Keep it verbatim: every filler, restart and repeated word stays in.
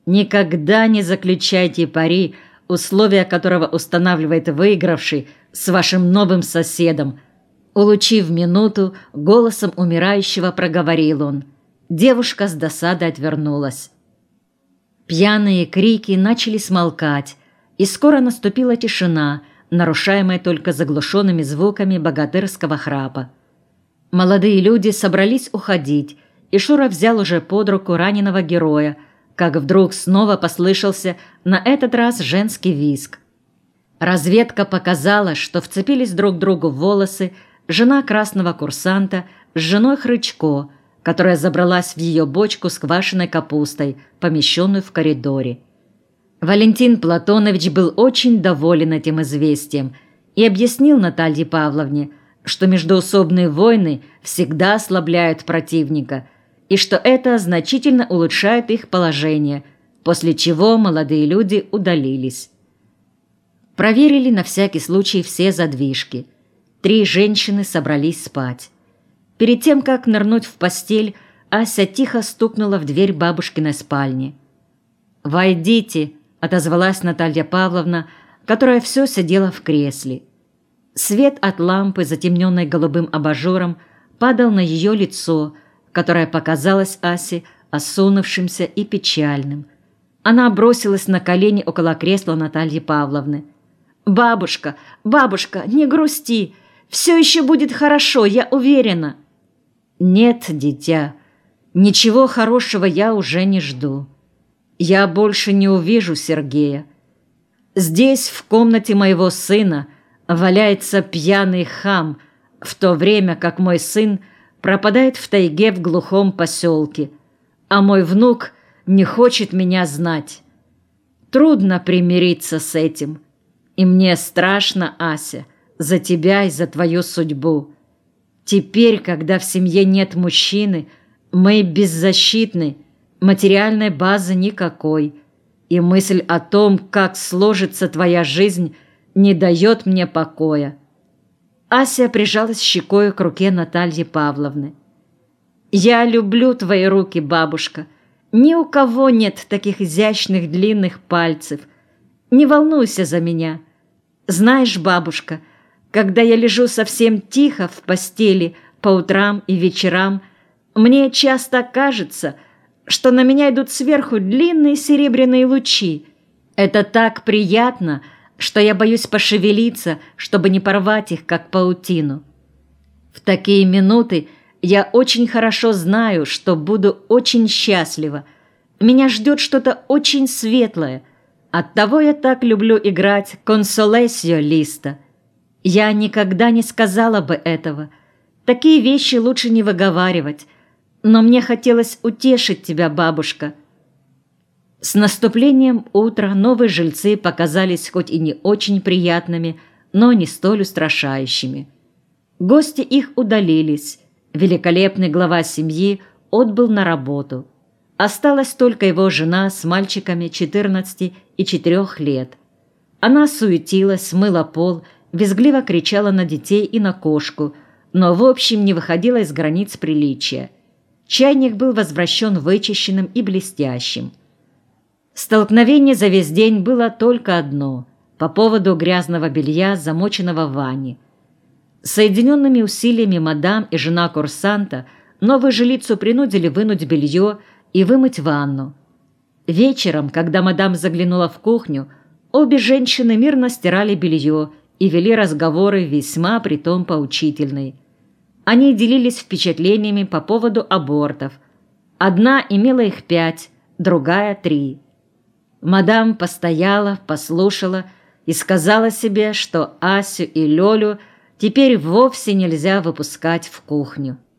Никогда не заключайте пари, условия которого устанавливает выигравший с вашим новым соседом. Улучив минуту, голосом умирающего проговорил он. Девушка с досадой отвернулась. Пьяные крики начали смолкать, и скоро наступила тишина, нарушаемая только заглушенными звуками богатырского храпа. Молодые люди собрались уходить, и Шура взял уже под руку раненого героя, как вдруг снова послышался на этот раз женский визг. Разведка показала, что вцепились друг другу в волосы жена красного курсанта с женой Хрычко, которая забралась в ее бочку с квашеной капустой, помещенную в коридоре. Валентин Платонович был очень доволен этим известием и объяснил Наталье Павловне, что междоусобные войны всегда ослабляют противника и что это значительно улучшает их положение, после чего молодые люди удалились. Проверили на всякий случай все задвижки. Три женщины собрались спать. Перед тем, как нырнуть в постель, Ася тихо стукнула в дверь бабушкиной спальни. «Войдите», — отозвалась Наталья Павловна, которая все сидела в кресле. Свет от лампы, затемненной голубым абажуром, падал на ее лицо, которое показалось Асе осунувшимся и печальным. Она бросилась на колени около кресла Натальи Павловны. «Бабушка, бабушка, не грусти! Все еще будет хорошо, я уверена!» «Нет, дитя, ничего хорошего я уже не жду. Я больше не увижу Сергея. Здесь, в комнате моего сына, валяется пьяный хам, в то время как мой сын пропадает в тайге в глухом поселке, а мой внук не хочет меня знать. Трудно примириться с этим, и мне страшно, Ася, за тебя и за твою судьбу. Теперь, когда в семье нет мужчины, мы беззащитны, материальной базы никакой, и мысль о том, как сложится твоя жизнь, не дает мне покоя». Ася прижалась щекой к руке Натальи Павловны. «Я люблю твои руки, бабушка. Ни у кого нет таких изящных длинных пальцев. Не волнуйся за меня. Знаешь, бабушка, когда я лежу совсем тихо в постели по утрам и вечерам, мне часто кажется, что на меня идут сверху длинные серебряные лучи. Это так приятно, что я боюсь пошевелиться, чтобы не порвать их, как паутину. В такие минуты я очень хорошо знаю, что буду очень счастлива. Меня ждет что-то очень светлое. Оттого я так люблю играть консолесио Листа. Я никогда не сказала бы этого. Такие вещи лучше не выговаривать. Но мне хотелось утешить тебя, бабушка». С наступлением утра новые жильцы показались хоть и не очень приятными, но не столь устрашающими. Гости их удалились. Великолепный глава семьи отбыл на работу. Осталась только его жена с мальчиками четырнадцати и четырёх лет. Она суетилась, мыла пол, визгливо кричала на детей и на кошку, но в общем не выходила из границ приличия. Чайник был возвращен вычищенным и блестящим. Столкновение за весь день было только одно – по поводу грязного белья, замоченного в ванне. Соединенными усилиями мадам и жена курсанта новую жилицу принудили вынуть белье и вымыть ванну. Вечером, когда мадам заглянула в кухню, обе женщины мирно стирали белье и вели разговоры весьма притом поучительные. Они делились впечатлениями по поводу абортов. Одна имела их пять, другая – три. Мадам постояла, послушала и сказала себе, что Асю и Лёлю теперь вовсе нельзя выпускать в кухню.